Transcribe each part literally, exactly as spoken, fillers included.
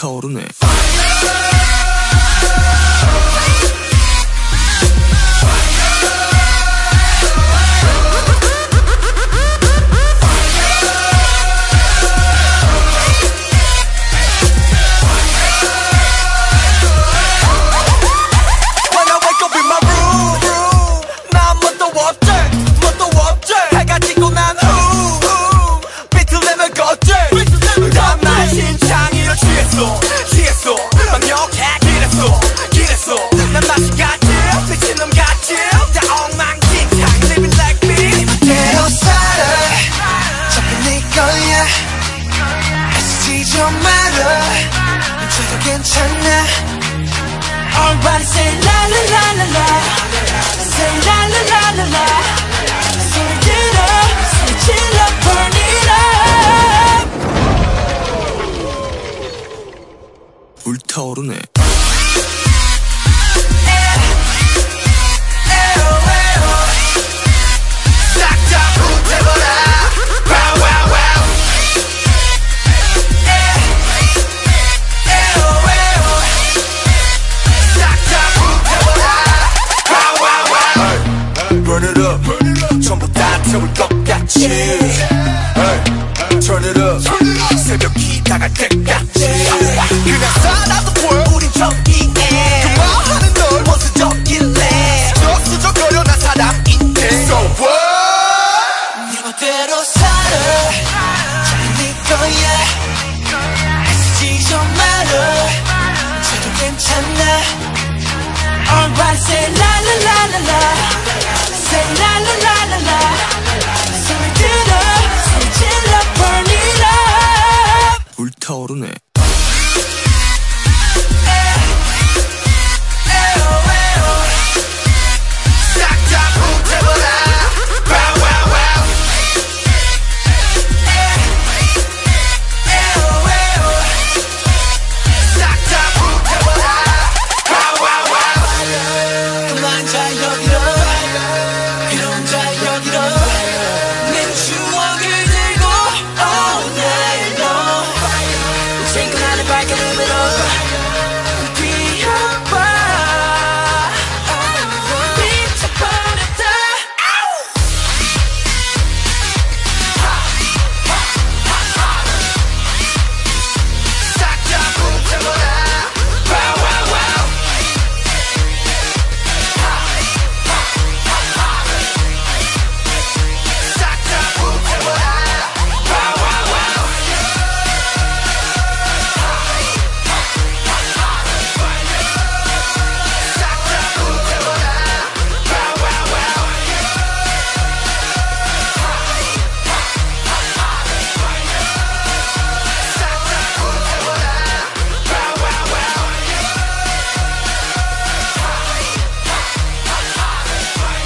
불타오르네. 취했어 완벽해 길했어 길했어 난 맛이 같지 미친놈 같지 다 엉망진창 living like me 이대로 살아 자꾸 네 거야 애쓰지 좀 말아 이제도 괜찮아 Everybody say la la la la la say la la la la la 소리 질러 소리 질러 burn it up 불타오르네. Burn it up 전부 다 태울 것 같이 Turn it up 새벽이 다갈 때까지 그냥 살아도 보여 우린 저기에 그만하는 널 원수적일래 수저수저거려 난 사람인데 So what 네 멋대로 살아 잘 네 거야 애쓰지 좀 말아 저도 괜찮아 Everybody say la la la la la say la la la la la 소리 질러 소리 질러 burn it up 불타오르네.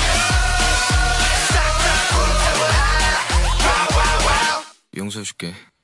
용서해줄게.